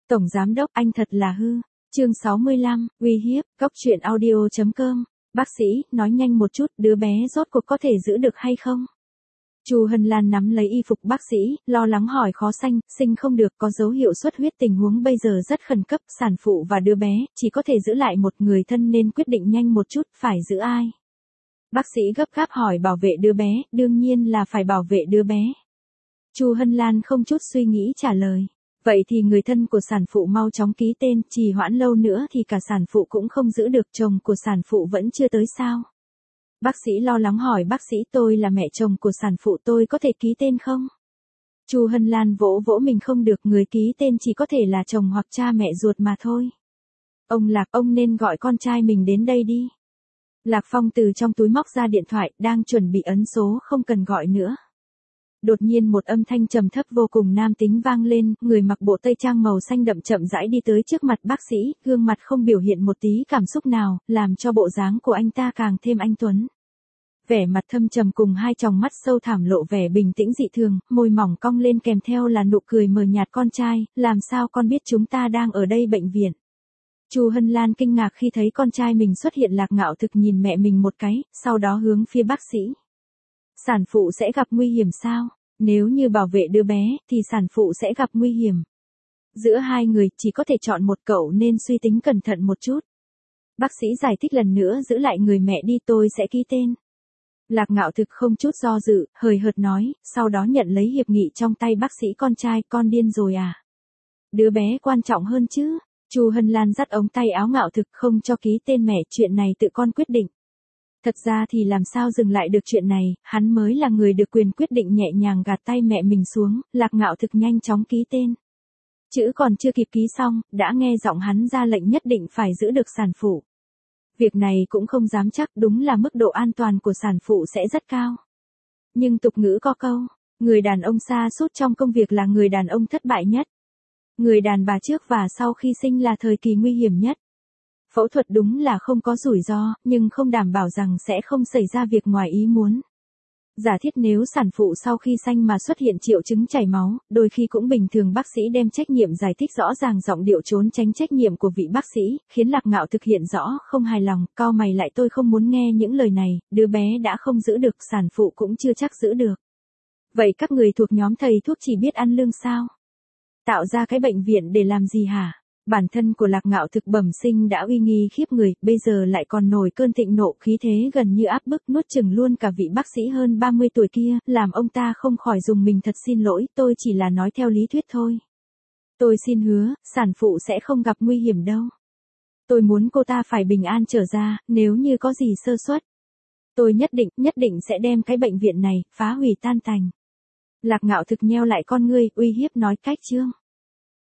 Tổng Giám đốc anh thật là hư. Chương 65, uy hiếp, góc truyện audio.com. Bác sĩ, nói nhanh một chút, đứa bé rốt cuộc có thể giữ được hay không? Chu Hân Lan nắm lấy y phục bác sĩ, lo lắng hỏi khó sinh không được, có dấu hiệu xuất huyết, tình huống bây giờ rất khẩn cấp, sản phụ và đứa bé, chỉ có thể giữ lại một người thân nên quyết định nhanh một chút, phải giữ ai? Bác sĩ gấp gáp hỏi bảo vệ đứa bé, đương nhiên là phải bảo vệ đứa bé. Chu Hân Lan không chút suy nghĩ trả lời. Vậy thì người thân của sản phụ mau chóng ký tên, trì hoãn lâu nữa thì cả sản phụ cũng không giữ được, chồng của sản phụ vẫn chưa tới sao? Bác sĩ lo lắng hỏi bác sĩ, tôi là mẹ chồng của sản phụ, tôi có thể ký tên không? Chu Hân Lan vỗ vỗ mình, không được, người ký tên chỉ có thể là chồng hoặc cha mẹ ruột mà thôi. Ông Lạc, ông nên gọi con trai mình đến đây đi. Lạc Phong từ trong túi móc ra điện thoại, đang chuẩn bị ấn số, không cần gọi nữa. Đột nhiên một âm thanh trầm thấp vô cùng nam tính vang lên, người mặc bộ tây trang màu xanh đậm chậm rãi đi tới trước mặt bác sĩ, gương mặt không biểu hiện một tí cảm xúc nào, làm cho bộ dáng của anh ta càng thêm anh tuấn. Vẻ mặt thâm trầm cùng hai tròng mắt sâu thẳm lộ vẻ bình tĩnh dị thường, môi mỏng cong lên kèm theo là nụ cười mờ nhạt. Con trai, làm sao con biết chúng ta đang ở đây bệnh viện? Chu Hân Lan kinh ngạc khi thấy con trai mình xuất hiện. Lạc Ngạo Thực nhìn mẹ mình một cái, sau đó hướng phía bác sĩ. Sản phụ sẽ gặp nguy hiểm sao? Nếu như bảo vệ đứa bé, thì sản phụ sẽ gặp nguy hiểm. Giữa hai người, chỉ có thể chọn một, cậu nên suy tính cẩn thận một chút. Bác sĩ giải thích lần nữa, giữ lại người mẹ đi, tôi sẽ ký tên. Lạc Ngạo Thực không chút do dự, hời hợt nói, sau đó nhận lấy hiệp nghị trong tay bác sĩ. Con trai, con điên rồi à? Đứa bé quan trọng hơn chứ? Chu Hân Lan dắt ống tay áo Ngạo Thực, không cho ký tên mẹ, chuyện này tự con quyết định. Thật ra thì làm sao dừng lại được chuyện này, hắn mới là người được quyền quyết định. Nhẹ nhàng gạt tay mẹ mình xuống, Lạc Ngạo Thực nhanh chóng ký tên. Chữ còn chưa kịp ký xong, đã nghe giọng hắn ra lệnh nhất định phải giữ được sản phụ. Việc này cũng không dám chắc, đúng là mức độ an toàn của sản phụ sẽ rất cao. Nhưng tục ngữ có câu, người đàn ông sa sút trong công việc là người đàn ông thất bại nhất. Người đàn bà trước và sau khi sinh là thời kỳ nguy hiểm nhất. Phẫu thuật đúng là không có rủi ro, nhưng không đảm bảo rằng sẽ không xảy ra việc ngoài ý muốn. Giả thiết nếu sản phụ sau khi sanh mà xuất hiện triệu chứng chảy máu, đôi khi cũng bình thường. Bác sĩ đem trách nhiệm giải thích rõ ràng, giọng điệu trốn tránh trách nhiệm của vị bác sĩ, khiến Lạc Ngạo Thực hiện rõ không hài lòng, cau mày lại. Tôi không muốn nghe những lời này, đứa bé đã không giữ được, sản phụ cũng chưa chắc giữ được. Vậy các người thuộc nhóm thầy thuốc chỉ biết ăn lương sao? Tạo ra cái bệnh viện để làm gì hả? Bản thân của Lạc Ngạo Thực bẩm sinh đã uy nghi khiếp người, bây giờ lại còn nổi cơn thịnh nộ, khí thế gần như áp bức nuốt chửng luôn cả vị bác sĩ hơn 30 tuổi kia, làm ông ta không khỏi dùng mình. Thật xin lỗi, tôi chỉ là nói theo lý thuyết thôi. Tôi xin hứa, sản phụ sẽ không gặp nguy hiểm đâu. Tôi muốn cô ta phải bình an trở ra, nếu như có gì sơ suất. Tôi nhất định sẽ đem cái bệnh viện này, phá hủy tan tành. Lạc Ngạo Thực nheo lại con ngươi, uy hiếp nói cách chương.